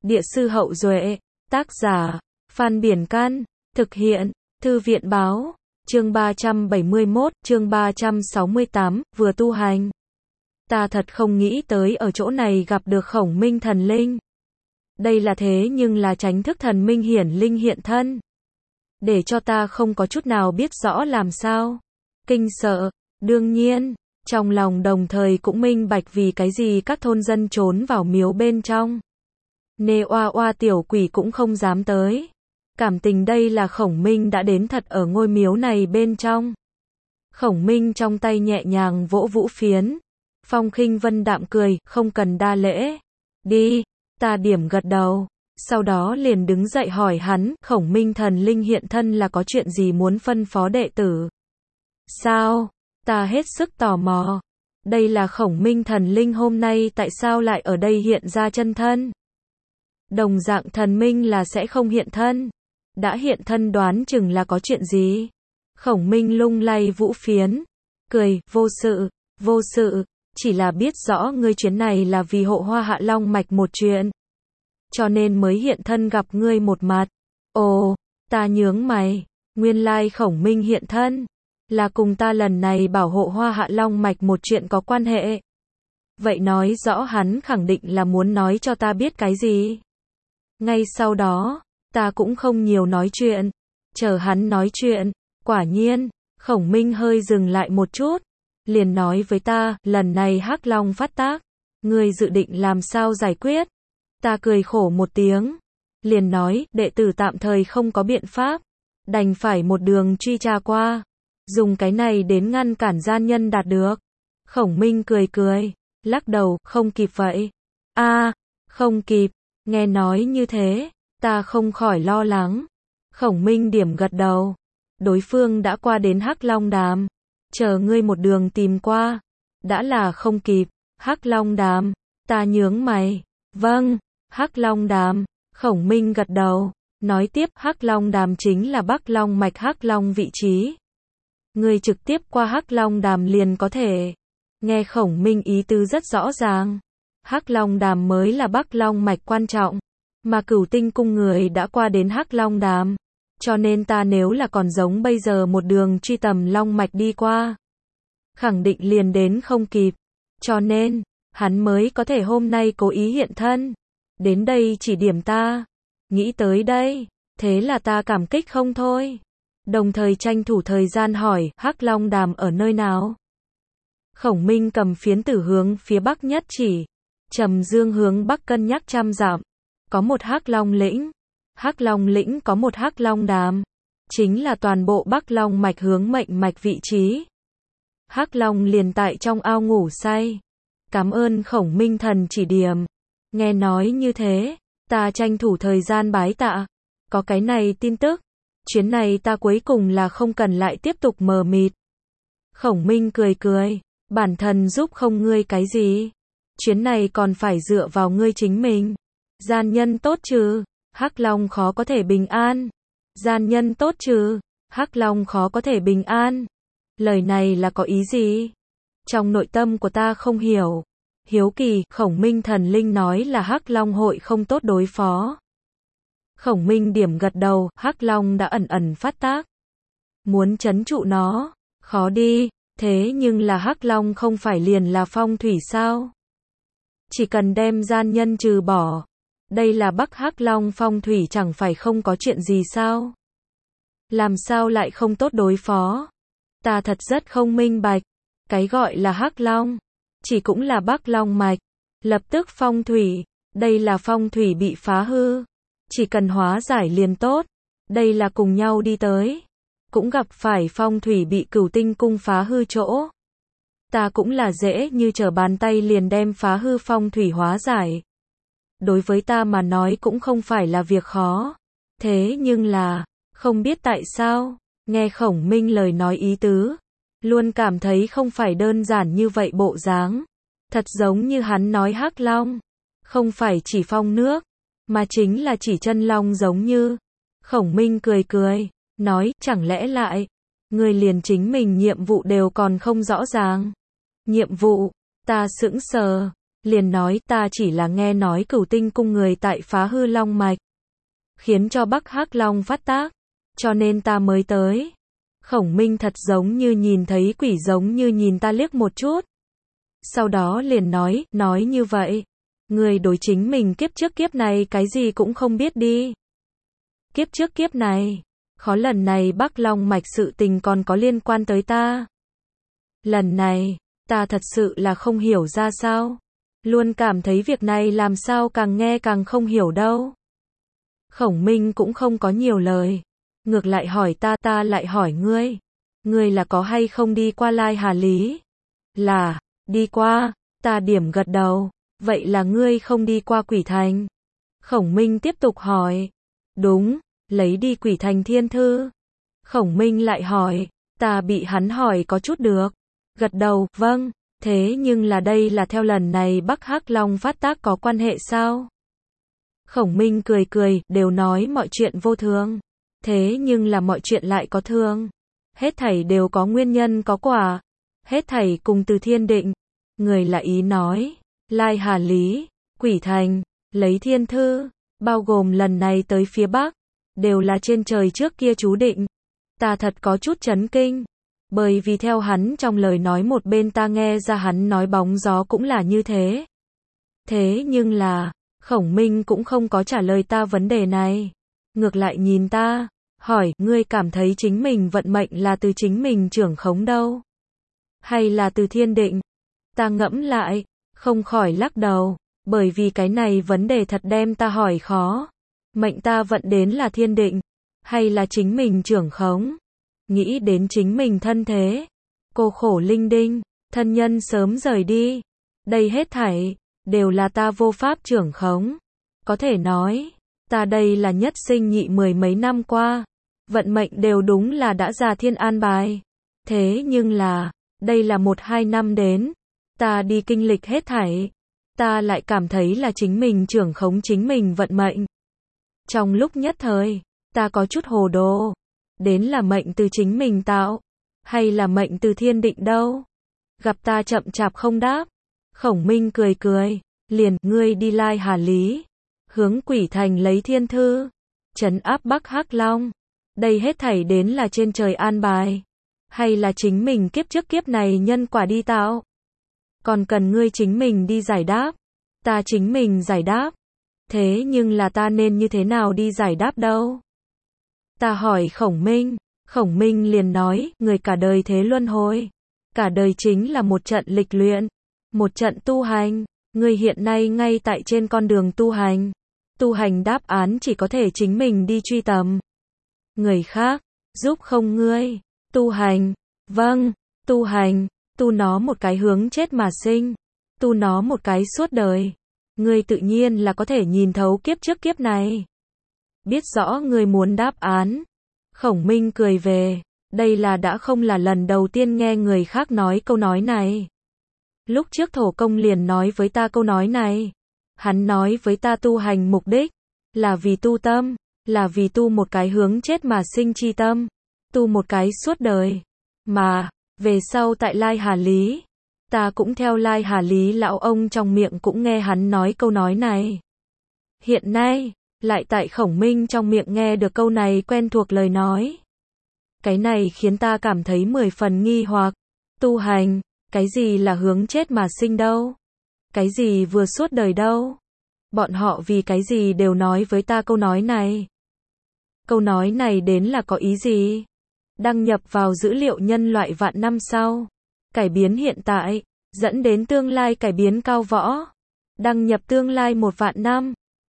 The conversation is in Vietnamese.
Địa sư Hậu Duệ, tác giả, Phan Biển Can, thực hiện, Thư viện Báo, chương 371, chương 368, vừa tu hành. Ta thật không nghĩ tới ở chỗ này gặp được Khổng Minh thần linh. Đây là thế nhưng là chánh thức thần minh hiển linh hiện thân. Để cho ta không có chút nào biết rõ làm sao. Kinh sợ, đương nhiên, trong lòng đồng thời cũng minh bạch vì cái gì các thôn dân trốn vào miếu bên trong. Nê oa oa tiểu quỷ cũng không dám tới. Cảm tình đây là Khổng Minh đã đến thật ở ngôi miếu này bên trong. Khổng Minh trong tay nhẹ nhàng vỗ vũ phiến. Phong Khinh Vân đạm cười, không cần đa lễ. Đi, ta điểm gật đầu. Sau đó liền đứng dậy hỏi hắn, Khổng Minh thần linh hiện thân là có chuyện gì muốn phân phó đệ tử? Sao? Ta hết sức tò mò. Đây là Khổng Minh thần linh hôm nay tại sao lại ở đây hiện ra chân thân? Đồng dạng thần minh là sẽ không hiện thân. Đã hiện thân đoán chừng là có chuyện gì? Khổng Minh lung lay vũ phiến. Cười, vô sự, chỉ là biết rõ ngươi chuyến này là vì hộ hoa hạ long mạch một chuyện. Cho nên mới hiện thân gặp ngươi một mặt. Ồ, ta nhướng mày, nguyên lai Khổng Minh hiện thân. Là cùng ta lần này bảo hộ hoa hạ long mạch một chuyện có quan hệ. Vậy nói rõ hắn khẳng định là muốn nói cho ta biết cái gì. Ngay sau đó, ta cũng không nhiều nói chuyện. Chờ hắn nói chuyện, quả nhiên, Khổng Minh hơi dừng lại một chút. Liền nói với ta, lần này Hắc Long phát tác. Ngươi dự định làm sao giải quyết? Ta cười khổ một tiếng. Liền nói, đệ tử tạm thời không có biện pháp. Đành phải một đường truy tra qua. Dùng cái này đến ngăn cản gian nhân đạt được. Khổng Minh cười, lắc đầu, không kịp vậy. Không kịp, nghe nói như thế, ta không khỏi lo lắng. Khổng Minh điểm gật đầu. Đối phương đã qua đến Hắc Long Đàm. Chờ ngươi một đường tìm qua. Đã là không kịp. Hắc Long Đàm, ta nhướng mày. Vâng, Hắc Long Đàm. Khổng Minh gật đầu. Nói tiếp, Hắc Long Đàm chính là Bắc Long mạch Hắc Long vị trí. Ngươi trực tiếp qua Hắc Long Đàm liền có thể. Nghe Khổng Minh ý tứ rất rõ ràng. Hắc Long Đàm mới là Bắc Long mạch quan trọng. Mà Cửu Tinh cung người đã qua đến Hắc Long Đàm. Cho nên ta nếu là còn giống bây giờ một đường truy tầm Long mạch đi qua. Khẳng định liền đến không kịp. Cho nên, hắn mới có thể hôm nay cố ý hiện thân. Đến đây chỉ điểm ta. Nghĩ tới đây. Thế là ta cảm kích không thôi. Đồng thời tranh thủ thời gian hỏi, Hắc Long Đàm ở nơi nào? Khổng Minh cầm phiến tử hướng phía bắc nhất chỉ. Trầm Dương hướng bắc cân nhắc 100 dặm. Có một Hắc Long lĩnh. Hắc Long lĩnh có một Hắc Long Đàm. Chính là toàn bộ Bắc Long mạch hướng mệnh mạch vị trí. Hắc Long liền tại trong ao ngủ say. Cảm ơn Khổng Minh thần chỉ điểm. Nghe nói như thế, ta tranh thủ thời gian bái tạ. Có cái này tin tức. Chuyến này ta cuối cùng là không cần lại tiếp tục mờ mịt. Khổng Minh cười, bản thân giúp không ngươi cái gì. Chuyến này còn phải dựa vào ngươi chính mình. Gian nhân tốt chứ, Hắc Long khó có thể bình an. Gian nhân tốt chứ, Hắc Long khó có thể bình an. Lời này là có ý gì? Trong nội tâm của ta không hiểu. Hiếu kỳ, Khổng Minh thần linh nói là Hắc Long hội không tốt đối phó. Khổng Minh điểm gật đầu, Hắc Long đã ẩn phát tác. Muốn trấn trụ nó, khó đi, thế nhưng là Hắc Long không phải liền là phong thủy sao? Chỉ cần đem gian nhân trừ bỏ. Đây là Bắc Hắc Long phong thủy chẳng phải không có chuyện gì sao? Làm sao lại không tốt đối phó? Ta thật rất không minh bạch. Cái gọi là Hắc Long, chỉ cũng là Bắc Long mạch. Lập tức phong thủy, đây là phong thủy bị phá hư. Chỉ cần hóa giải liền tốt. Đây là cùng nhau đi tới. Cũng gặp phải phong thủy bị Cửu Tinh cung phá hư chỗ. Ta cũng là dễ như trở bàn tay liền đem phá hư phong thủy hóa giải. Đối với ta mà nói cũng không phải là việc khó. Thế nhưng là, không biết tại sao, nghe Khổng Minh lời nói ý tứ. Luôn cảm thấy không phải đơn giản như vậy bộ dáng. Thật giống như hắn nói Hắc Long. Không phải chỉ phong nước. Mà chính là chỉ chân long giống như. Khổng Minh cười, nói, chẳng lẽ lại, người liền chính mình nhiệm vụ đều còn không rõ ràng. Nhiệm vụ, ta sững sờ, liền nói ta chỉ là nghe nói Cửu Tinh cung người tại phá hư long mạch, khiến cho Bắc Hắc Long phát tác, cho nên ta mới tới. Khổng Minh thật giống như nhìn thấy quỷ, giống như nhìn ta liếc một chút. Sau đó liền nói như vậy, người đối chính mình kiếp trước kiếp này cái gì cũng không biết đi. Kiếp trước kiếp này, khó lần này Bắc Long mạch sự tình còn có liên quan tới ta. Lần này, ta thật sự là không hiểu ra sao. Luôn cảm thấy việc này làm sao càng nghe càng không hiểu đâu. Khổng Minh cũng không có nhiều lời. Ngược lại hỏi ta lại hỏi ngươi. Ngươi là có hay không đi qua Lai Hà Lý? Là, đi qua, ta điểm gật đầu. Vậy là ngươi không đi qua Quỷ Thành? Khổng Minh tiếp tục hỏi. Đúng, lấy đi Quỷ Thành thiên thư. Khổng Minh lại hỏi, ta bị hắn hỏi có chút được. Gật đầu, vâng, thế nhưng là đây là theo lần này Bắc Hắc Long phát tác có quan hệ sao? Khổng Minh cười, đều nói mọi chuyện vô thường. Thế nhưng là mọi chuyện lại có thường. Hết thảy đều có nguyên nhân có quả. Hết thảy cùng từ thiên định. Người là ý nói, Lai Hà Lý, Quỷ Thành, lấy thiên thư, bao gồm lần này tới phía Bắc, đều là trên trời trước kia chú định. Ta thật có chút chấn kinh. Bởi vì theo hắn trong lời nói một bên ta nghe ra hắn nói bóng gió cũng là như thế. Thế nhưng là, Khổng Minh cũng không có trả lời ta vấn đề này. Ngược lại nhìn ta, hỏi, ngươi cảm thấy chính mình vận mệnh là từ chính mình trưởng khống đâu? Hay là từ thiên định? Ta ngẫm lại, không khỏi lắc đầu, bởi vì cái này vấn đề thật đem ta hỏi khó. Mệnh ta vận đến là thiên định, hay là chính mình trưởng khống? Nghĩ đến chính mình thân thế, cô khổ linh đinh, thân nhân sớm rời đi. Đây hết thảy, đều là ta vô pháp trưởng khống. Có thể nói, ta đây là nhất sinh nhị mười mấy năm qua. Vận mệnh đều đúng là đã ra thiên an bài. Thế nhưng là, đây là 1-2 năm đến. Ta đi kinh lịch hết thảy. Ta lại cảm thấy là chính mình trưởng khống chính mình vận mệnh. Trong lúc nhất thời, ta có chút hồ đồ. Đến là mệnh từ chính mình tạo, hay là mệnh từ thiên định đâu? Gặp ta chậm chạp không đáp. Khổng Minh cười, liền, ngươi đi Lai Hà Lý, hướng Quỷ Thành lấy thiên thư, trấn áp Bắc Hắc Long. Đây hết thảy đến là trên trời an bài, hay là chính mình kiếp trước kiếp này nhân quả đi tạo? Còn cần ngươi chính mình đi giải đáp, ta chính mình giải đáp. Thế nhưng là ta nên như thế nào đi giải đáp đâu? Ta hỏi Khổng Minh liền nói, người cả đời thế luân hồi. Cả đời chính là một trận lịch luyện, một trận tu hành. Ngươi hiện nay ngay tại trên con đường tu hành. Tu hành đáp án chỉ có thể chính mình đi truy tầm. Người khác, giúp không ngươi. Tu hành, vâng, tu hành, tu nó một cái hướng chết mà sinh. Tu nó một cái suốt đời. Ngươi tự nhiên là có thể nhìn thấu kiếp trước kiếp này. Biết rõ ngươi muốn đáp án. Khổng Minh cười về, đây là đã không là lần đầu tiên nghe người khác nói câu nói này. Lúc trước Thổ Công liền nói với ta câu nói này. Hắn nói với ta tu hành mục đích, là vì tu tâm, là vì tu một cái hướng chết mà sinh chi tâm, tu một cái suốt đời. Mà, về sau tại Lai Hà Lý, ta cũng theo Lai Hà Lý lão ông trong miệng cũng nghe hắn nói câu nói này. Hiện nay, lại tại Khổng Minh trong miệng nghe được câu này quen thuộc lời nói. Cái này khiến ta cảm thấy 10 phần nghi hoặc. Tu hành, cái gì là hướng chết mà sinh đâu? Cái gì vừa suốt đời đâu? Bọn họ vì cái gì đều nói với ta câu nói này? Câu nói này đến là có ý gì? Đăng nhập vào dữ liệu nhân loại vạn năm sau. Cải biến hiện tại, dẫn đến tương lai cải biến cao võ. Đăng nhập tương lai 1 vạn năm.